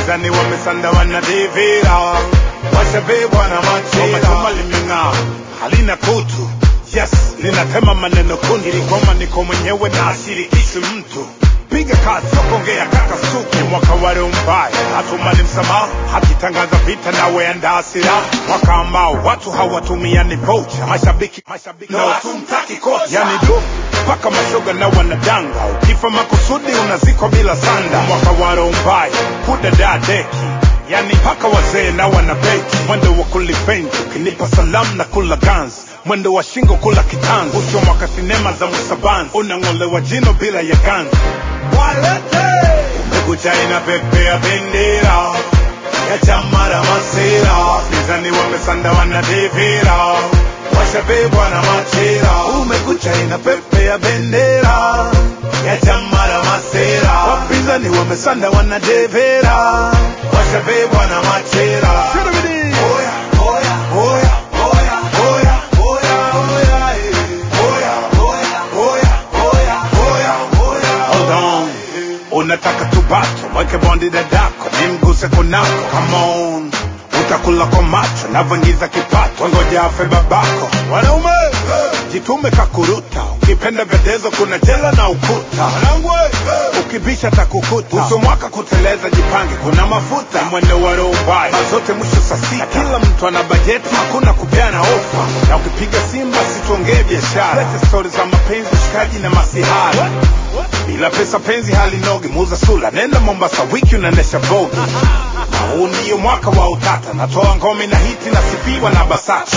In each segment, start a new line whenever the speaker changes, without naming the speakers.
wapinzani wamesanda wanadivira, washabebwa na machira. Chuma limeng'aa halina kutu, yes linatema maneno kundu. Iligoma niko mwenyewe na ashirikishi mtu, piga kazi sokongea kaka suki. Mwaka wale mbaya hatumani msamaha, hakitangaza vita nawe anda hasira. Mwaka ambao watu hawatumiani voucher, mashabiki na hatumtaki kocha. Yani du paka mashoga na wanadanga, ukifa makusudi unazikwa bila sanda. Mwaka wale mbaya kudada deki, yani paka wazee na wanabeki. Mwendo wa kulipenzi ukinipa salamu na kula ganzi, mwendo wa shingo kula kitanzi. Usio mwaka sinema za Musabanzi, unangolewa jino bila ya ganzi. Walete umekucha inapepea bendera ya chama la masira, wapinzani wamesanda wanadivira, washabebwa na machira. Umekucha inapepea bendera ya chama la masira, wapinzani wamesanda wanadivira, washabebwa na machira. Oya, oya, oya, oya, oya, oya, oya, oya, oya, oya, oya, oya. Hold on, unataka tubato, mweke bondi dadako, nimguse kunako. Come on, utakula kwa macho, navongiza kipato, ngoja afe babako. Wanaume, jitume kakuruta, ukipenda vedezo kuna jela na ukuta. Ukibisha takukuta, uso mwaka kuteleza jipange kuna mafuta. Mwendo wa roho mbaya, mazote mwisho saa sita. Kila mtu ana bajeti, hakuna kupeana ofa. Na ukipiga Simba situongee biashara, lete stories za mapenzi, shikaji na masihara. Bila pesa penzi halinogi, muza sula, nenda Mombasa wiki unaendesha vogi. Huu ndiyo mwaka wa utata, natoa ngome na hiti na sifiwa na BASATA.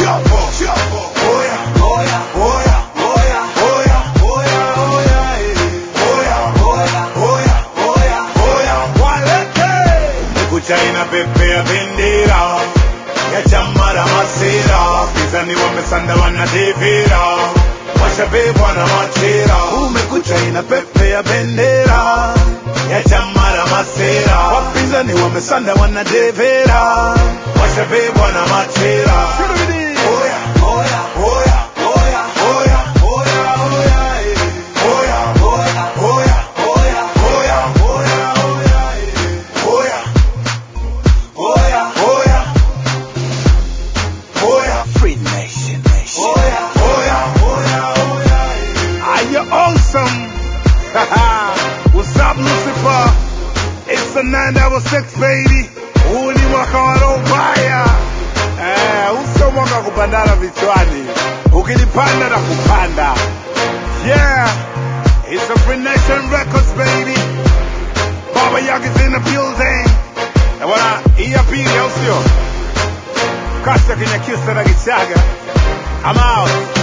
Oya, oya, oya, oya, oya, oya, oya, oya, oya, oya, oya, walete umekucha inapepea bendera ya chama la masira, wapinzani wamesanda wanadivira, washabebwa na machira. Umekucha inapepea bendera ya chama la masira, wapinzani wamesanda wanadivira, washabebwa na machira. Oya, oya, oya, oya, oya, oya, oya, oya, oya, oya, oya, oya, oya, oya, oya, oya, oya, Free Nation, oya, oya, oya, oya. Are you awesome? What's up, Lucifer? It's the 966 baby. Huu ni mwaka wa roho mbaya. Usio mwaka kupandana vichwani, ukilipanda na kupanda. Yeah, it's a Free Nation Records baby. Baba Yaga is in the building. Na wana iya pili au sio? Kasta Kinyakyusa na Gichaga. I'm out.